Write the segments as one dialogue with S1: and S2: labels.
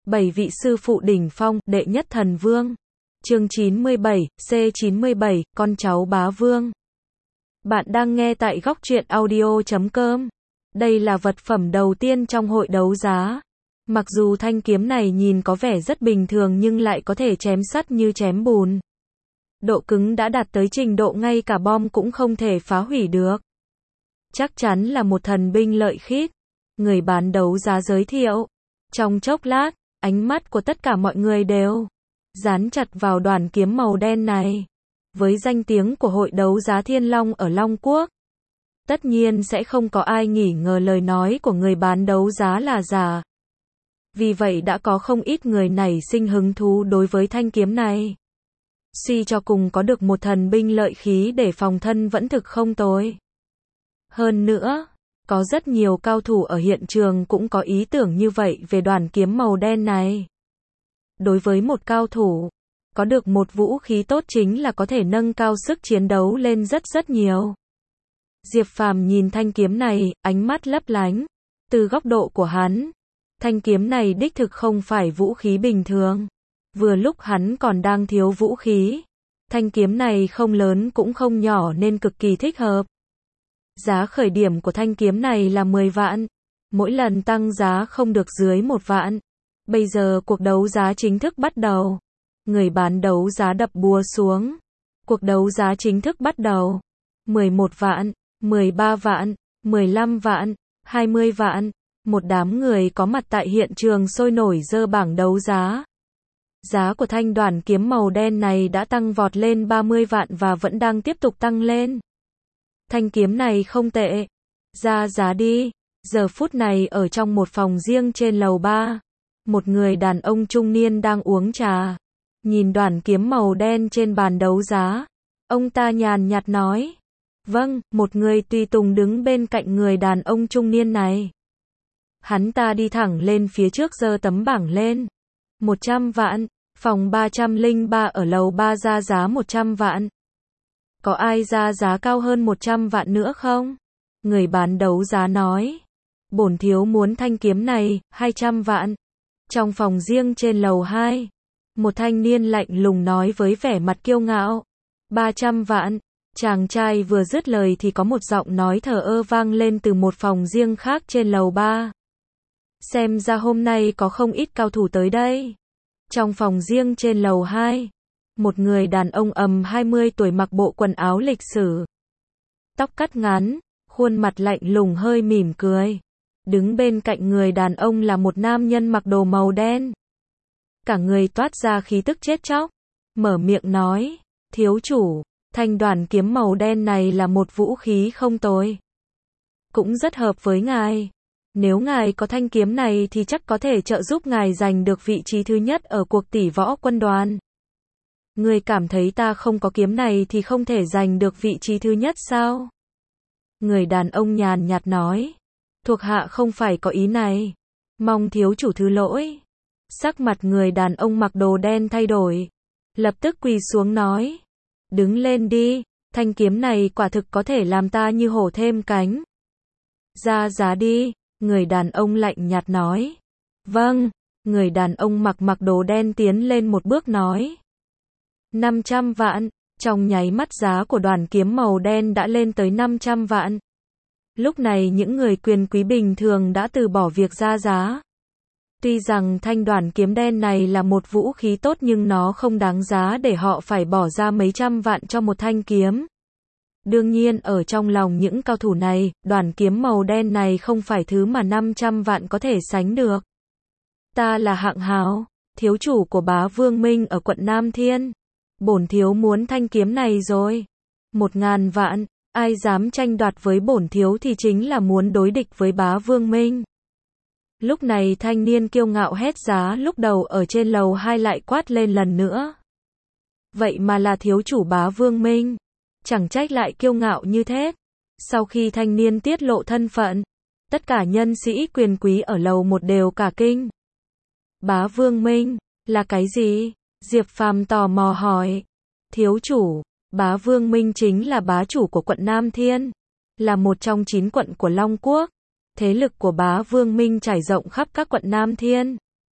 S1: 7 vị sư phụ đỉnh phong, đệ nhất thần vương. Chương 97, C97, con cháu bá vương. Bạn đang nghe tại góc truyện audio.com. Đây là vật phẩm đầu tiên trong hội đấu giá. Mặc dù thanh kiếm này nhìn có vẻ rất bình thường nhưng lại có thể chém sắt như chém bùn. Độ cứng đã đạt tới trình độ ngay cả bom cũng không thể phá hủy được. Chắc chắn là một thần binh lợi khí. Người bán đấu giá giới thiệu. Trong chốc lát, ánh mắt của tất cả mọi người đều dán chặt vào đoàn kiếm màu đen này. Với danh tiếng của hội đấu giá Thiên Long ở Long Quốc, tất nhiên sẽ không có ai nghi ngờ lời nói của người bán đấu giá là giả. Vì vậy đã có không ít người nảy sinh hứng thú đối với thanh kiếm này. Suy cho cùng có được một thần binh lợi khí để phòng thân vẫn thực không tồi. Hơn nữa, có rất nhiều cao thủ ở hiện trường cũng có ý tưởng như vậy về đoàn kiếm màu đen này. Đối với một cao thủ, có được một vũ khí tốt chính là có thể nâng cao sức chiến đấu lên rất nhiều. Diệp Phàm nhìn thanh kiếm này, ánh mắt lấp lánh. Từ góc độ của hắn, thanh kiếm này đích thực không phải vũ khí bình thường. Vừa lúc hắn còn đang thiếu vũ khí, thanh kiếm này không lớn cũng không nhỏ nên cực kỳ thích hợp. Giá khởi điểm của thanh kiếm này là 10 vạn. Mỗi lần tăng giá không được dưới 1 vạn. Bây giờ cuộc đấu giá chính thức bắt đầu. Người bán đấu giá đập búa xuống. Cuộc đấu giá chính thức bắt đầu. 11 vạn, 13 vạn, 15 vạn, 20 vạn. Một đám người có mặt tại hiện trường sôi nổi giơ bảng đấu giá. Giá của thanh đoàn kiếm màu đen này đã tăng vọt lên 30 vạn và vẫn đang tiếp tục tăng lên. Thanh kiếm này không tệ. Ra giá đi. Giờ phút này ở trong một phòng riêng trên lầu 3. Một người đàn ông trung niên đang uống trà. Nhìn đoàn kiếm màu đen trên bàn đấu giá. Ông ta nhàn nhạt nói. Vâng, một người tùy tùng đứng bên cạnh người đàn ông trung niên này. Hắn ta đi thẳng lên phía trước giơ tấm bảng lên. 100 vạn. Phòng 303 ở lầu 3 ra giá 100 vạn. Có ai ra giá cao hơn 100 vạn nữa không? Người bán đấu giá nói. Bổn thiếu muốn thanh kiếm này, 200 vạn. Trong phòng riêng trên lầu 2, một thanh niên lạnh lùng nói với vẻ mặt kiêu ngạo. 300 vạn. Chàng trai vừa dứt lời thì có một giọng nói thờ ơ vang lên từ một phòng riêng khác trên lầu 3. Xem ra hôm nay có không ít cao thủ tới đây. Trong phòng riêng trên lầu 2, một người đàn ông 20 tuổi mặc bộ quần áo lịch sử. Tóc cắt ngắn, khuôn mặt lạnh lùng hơi mỉm cười. Đứng bên cạnh người đàn ông là một nam nhân mặc đồ màu đen. Cả người toát ra khí tức chết chóc. Mở miệng nói, thiếu chủ, thanh đoàn kiếm màu đen này là một vũ khí không tồi. Cũng rất hợp với ngài. Nếu ngài có thanh kiếm này thì chắc có thể trợ giúp ngài giành được vị trí thứ nhất ở cuộc tỷ võ quân đoàn. Ngươi cảm thấy ta không có kiếm này thì không thể giành được vị trí thứ nhất sao? Người đàn ông nhàn nhạt nói. Thuộc hạ không phải có ý này. Mong thiếu chủ thứ lỗi. Sắc mặt người đàn ông mặc đồ đen thay đổi. Lập tức quỳ xuống nói. Đứng lên đi. Thanh kiếm này quả thực có thể làm ta như hổ thêm cánh. Ra giá đi. Người đàn ông lạnh nhạt nói. Vâng. Người đàn ông mặc đồ đen tiến lên một bước nói. 500 vạn. Trong nháy mắt giá của đoàn kiếm màu đen đã lên tới 500 vạn. Lúc này những người quyền quý bình thường đã từ bỏ việc ra giá. Tuy rằng thanh đoàn kiếm đen này là một vũ khí tốt nhưng nó không đáng giá để họ phải bỏ ra mấy trăm vạn cho một thanh kiếm. Đương nhiên ở trong lòng những cao thủ này, đoàn kiếm màu đen này không phải thứ mà 500 vạn có thể sánh được. Ta là Hạng Hào, thiếu chủ của Bá Vương Minh ở quận Nam Thiên. Bổn thiếu muốn thanh kiếm này rồi. 1000 vạn, ai dám tranh đoạt với bổn thiếu thì chính là muốn đối địch với Bá Vương Minh. Lúc này thanh niên kiêu ngạo hét giá lúc đầu ở trên lầu 2 lại quát lên lần nữa. Vậy mà là thiếu chủ Bá Vương Minh. Chẳng trách lại kiêu ngạo như thế. Sau khi thanh niên tiết lộ thân phận, tất cả nhân sĩ quyền quý ở lầu 1 đều cả kinh. Bá Vương Minh, là cái gì? Diệp Phàm tò mò hỏi. Thiếu chủ, Bá Vương Minh chính là bá chủ của quận Nam Thiên, là một trong 9 quận của Long Quốc. Thế lực của Bá Vương Minh trải rộng khắp các quận Nam Thiên.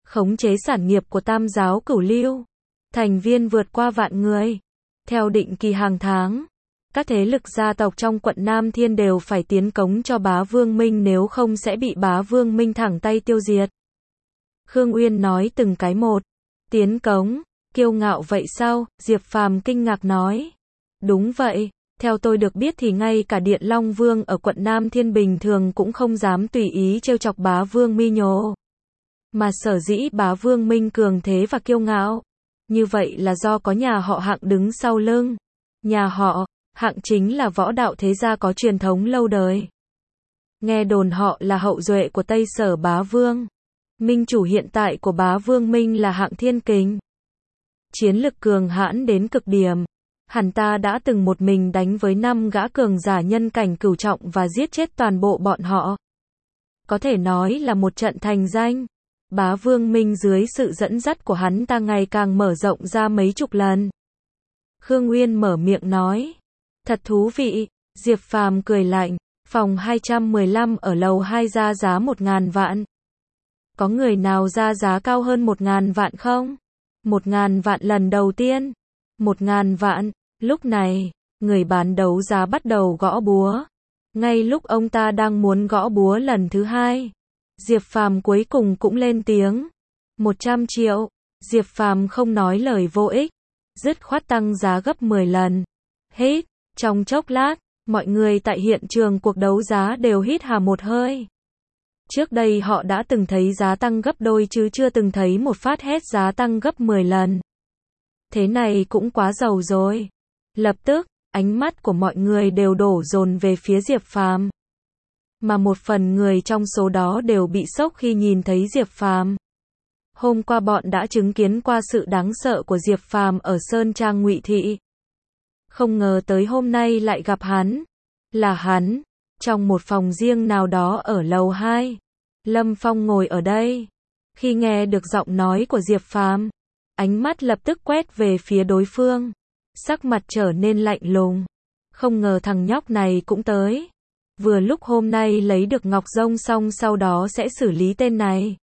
S1: khống chế sản nghiệp của Tam giáo Cửu Lưu, thành viên vượt qua vạn người. Theo định kỳ hàng tháng, các thế lực gia tộc trong quận Nam Thiên đều phải tiến cống cho Bá Vương Minh, nếu không sẽ bị Bá Vương Minh thẳng tay tiêu diệt. Khương Uyên nói từng cái một. Tiến cống, kiêu ngạo vậy sao? Diệp Phàm kinh ngạc nói. Đúng vậy, theo tôi được biết thì ngay cả Điện Long Vương ở quận Nam Thiên bình thường cũng không dám tùy ý trêu chọc Bá Vương Mi Nhồ. Mà sở dĩ Bá Vương Minh cường thế và kiêu ngạo, như vậy là do có nhà họ Hạng đứng sau lưng. Nhà họ Hạng chính là võ đạo thế gia có truyền thống lâu đời. Nghe đồn họ là hậu duệ của Tây Sở Bá Vương. Minh chủ hiện tại của Bá Vương Minh là Hạng Thiên Kình. Chiến lực cường hãn đến cực điểm. Hắn ta đã từng một mình đánh với 5 gã cường giả nhân cảnh cửu trọng và giết chết toàn bộ bọn họ. Có thể nói là một trận thành danh. Bá Vương Minh dưới sự dẫn dắt của hắn ta ngày càng mở rộng ra mấy chục lần. Khương Uyên mở miệng nói. Thật thú vị. Diệp Phàm cười lạnh. Phòng 215 ở lầu 2 ra giá 1.000 vạn. Có người nào ra giá cao hơn 1.000 vạn không? 1.000 vạn lần đầu tiên. 1.000 vạn. Lúc này, người bán đấu giá bắt đầu gõ búa. Ngay lúc ông ta đang muốn gõ búa lần thứ hai, Diệp Phàm cuối cùng cũng lên tiếng. 100 triệu. Diệp Phàm không nói lời vô ích, dứt khoát tăng giá gấp 10 lần. Hít. Trong chốc lát, mọi người tại hiện trường cuộc đấu giá đều hít hà một hơi. Trước đây họ đã từng thấy giá tăng gấp đôi chứ chưa từng thấy một phát hét giá tăng gấp 10 lần. Thế này cũng quá giàu rồi. Lập tức, ánh mắt của mọi người đều đổ dồn về phía Diệp Phàm. Mà một phần người trong số đó đều bị sốc khi nhìn thấy Diệp Phàm. Hôm qua bọn đã chứng kiến qua sự đáng sợ của Diệp Phàm ở Sơn Trang Ngụy Thị. Không ngờ tới hôm nay lại gặp hắn. Là hắn, trong một phòng riêng nào đó ở lầu 2. Lâm Phong ngồi ở đây. Khi nghe được giọng nói của Diệp Phàm, ánh mắt lập tức quét về phía đối phương. Sắc mặt trở nên lạnh lùng. Không ngờ thằng nhóc này cũng tới. Vừa lúc hôm nay lấy được ngọc rông xong sau đó sẽ xử lý tên này.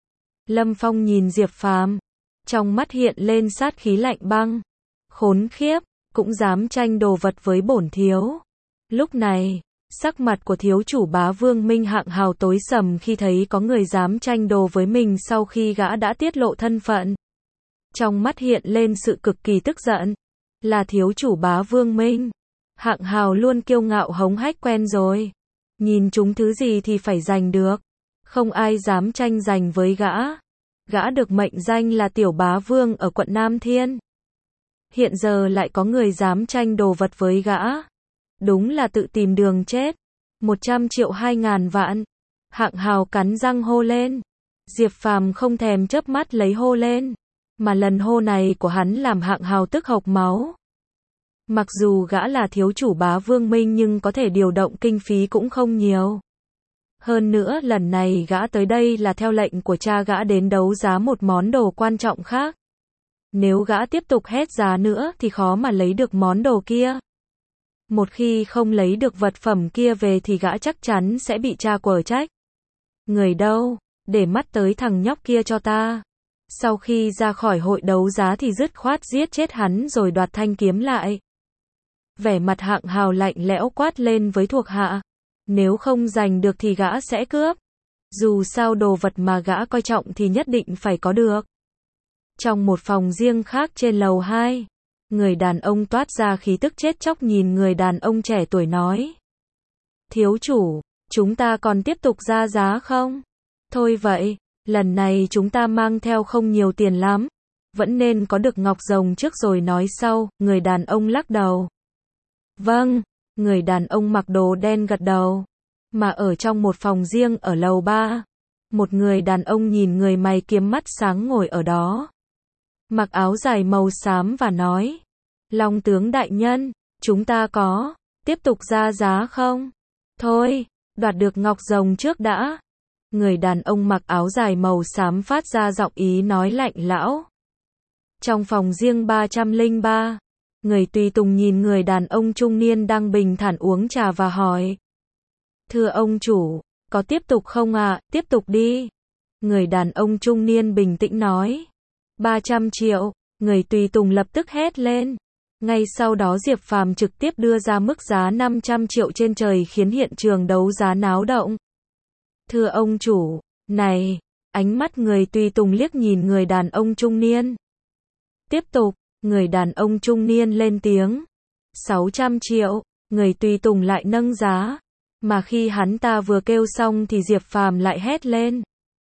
S1: Lâm Phong nhìn Diệp Phàm, trong mắt hiện lên sát khí lạnh băng. Khốn khiếp, cũng dám tranh đồ vật với bổn thiếu. Lúc này, sắc mặt của thiếu chủ Bá Vương Minh Hạng Hào tối sầm khi thấy có người dám tranh đồ với mình sau khi gã đã tiết lộ thân phận. Trong mắt hiện lên sự cực kỳ tức giận. Là thiếu chủ Bá Vương Minh. Hạng Hào luôn kiêu ngạo hống hách quen rồi. Nhìn chúng thứ gì thì phải giành được. Không ai dám tranh giành với gã. Gã được mệnh danh là Tiểu Bá Vương ở quận Nam Thiên. Hiện giờ lại có người dám tranh đồ vật với gã. Đúng là tự tìm đường chết. 100 triệu 2.000 vạn. Hạng Hào cắn răng hô lên. Diệp Phàm không thèm chớp mắt lấy hô lên. Mà lần hô này của hắn làm Hạng Hào tức hộc máu. Mặc dù gã là thiếu chủ Bá Vương Minh nhưng có thể điều động kinh phí cũng không nhiều. Hơn nữa lần này gã tới đây là theo lệnh của cha gã đến đấu giá một món đồ quan trọng khác. Nếu gã tiếp tục hét giá nữa thì khó mà lấy được món đồ kia. Một khi không lấy được vật phẩm kia về thì gã chắc chắn sẽ bị cha quở trách. Người đâu? Để mắt tới thằng nhóc kia cho ta. Sau khi ra khỏi hội đấu giá thì dứt khoát giết chết hắn rồi đoạt thanh kiếm lại. Vẻ mặt Hạng Hào lạnh lẽo quát lên với thuộc hạ. Nếu không giành được thì gã sẽ cướp. Dù sao đồ vật mà gã coi trọng thì nhất định phải có được. Trong một phòng riêng khác trên lầu 2, người đàn ông toát ra khí tức chết chóc nhìn người đàn ông trẻ tuổi nói. Thiếu chủ, chúng ta còn tiếp tục ra giá không? Thôi vậy, lần này chúng ta mang theo không nhiều tiền lắm. Vẫn nên có được ngọc rồng trước rồi nói sau, người đàn ông lắc đầu. Vâng, người đàn ông mặc đồ đen gật đầu. Mà ở trong một phòng riêng ở lầu 3, một người đàn ông nhìn người mày kiếm mắt sáng ngồi ở đó. Mặc áo dài màu xám và nói. Long tướng đại nhân, chúng ta có tiếp tục ra giá không? Thôi, đoạt được ngọc rồng trước đã. Người đàn ông mặc áo dài màu xám phát ra giọng ý nói lạnh lẽo. Trong phòng riêng 303, người tùy tùng nhìn người đàn ông trung niên đang bình thản uống trà và hỏi. Thưa ông chủ, có tiếp tục không ạ? Tiếp tục đi. Người đàn ông trung niên bình tĩnh nói. 300 triệu, người tùy tùng lập tức hét lên. Ngay sau đó Diệp Phàm trực tiếp đưa ra mức giá 500 triệu trên trời khiến hiện trường đấu giá náo động. Thưa ông chủ, này, ánh mắt người tùy tùng liếc nhìn người đàn ông trung niên. Tiếp tục, người đàn ông trung niên lên tiếng. 600 triệu, người tùy tùng lại nâng giá. Mà khi hắn ta vừa kêu xong thì Diệp Phàm lại hét lên.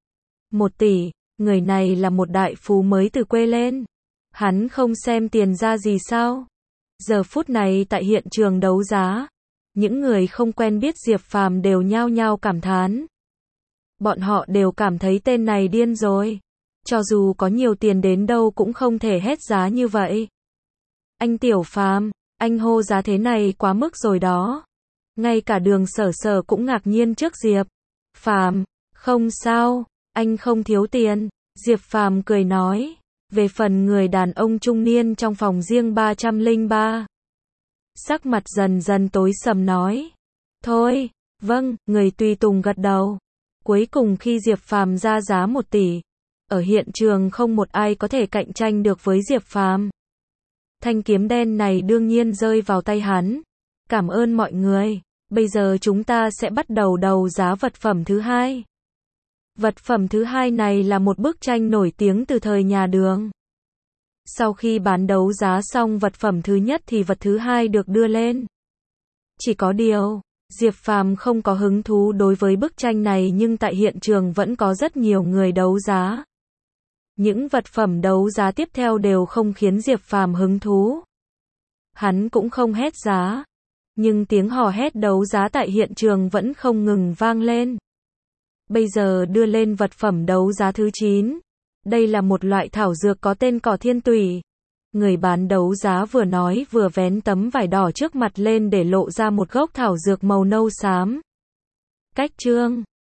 S1: 1 tỷ, người này là một đại phú mới từ quê lên. Hắn không xem tiền ra gì sao? Giờ phút này tại hiện trường đấu giá, những người không quen biết Diệp Phàm đều nhao nhao cảm thán. Bọn họ đều cảm thấy tên này điên rồi. Cho dù có nhiều tiền đến đâu cũng không thể hét giá như vậy. Anh Tiểu Phàm, anh hô giá thế này quá mức rồi đó. Ngay cả Đường Sở Sở cũng ngạc nhiên trước Diệp Phàm. Không sao, anh không thiếu tiền. Diệp Phàm cười nói. Về phần người đàn ông trung niên trong phòng riêng 303. Sắc mặt dần dần tối sầm nói. Thôi, vâng, người tùy tùng gật đầu. Cuối cùng khi Diệp Phàm ra giá 1 tỷ, ở hiện trường không một ai có thể cạnh tranh được với Diệp Phàm. Thanh kiếm đen này đương nhiên rơi vào tay hắn. Cảm ơn mọi người. Bây giờ chúng ta sẽ bắt đầu đấu giá vật phẩm thứ hai. Vật phẩm thứ hai này là một bức tranh nổi tiếng từ thời nhà Đường. Sau khi bán đấu giá xong vật phẩm thứ nhất thì vật thứ hai được đưa lên. Chỉ có điều, Diệp Phàm không có hứng thú đối với bức tranh này nhưng tại hiện trường vẫn có rất nhiều người đấu giá. Những vật phẩm đấu giá tiếp theo đều không khiến Diệp Phàm hứng thú. Hắn cũng không hét giá. Nhưng tiếng hò hét đấu giá tại hiện trường vẫn không ngừng vang lên. Bây giờ đưa lên vật phẩm đấu giá thứ 9. Đây là một loại thảo dược có tên cỏ thiên tùy. Người bán đấu giá vừa nói vừa vén tấm vải đỏ trước mặt lên để lộ ra một gốc thảo dược màu nâu xám. Cách chương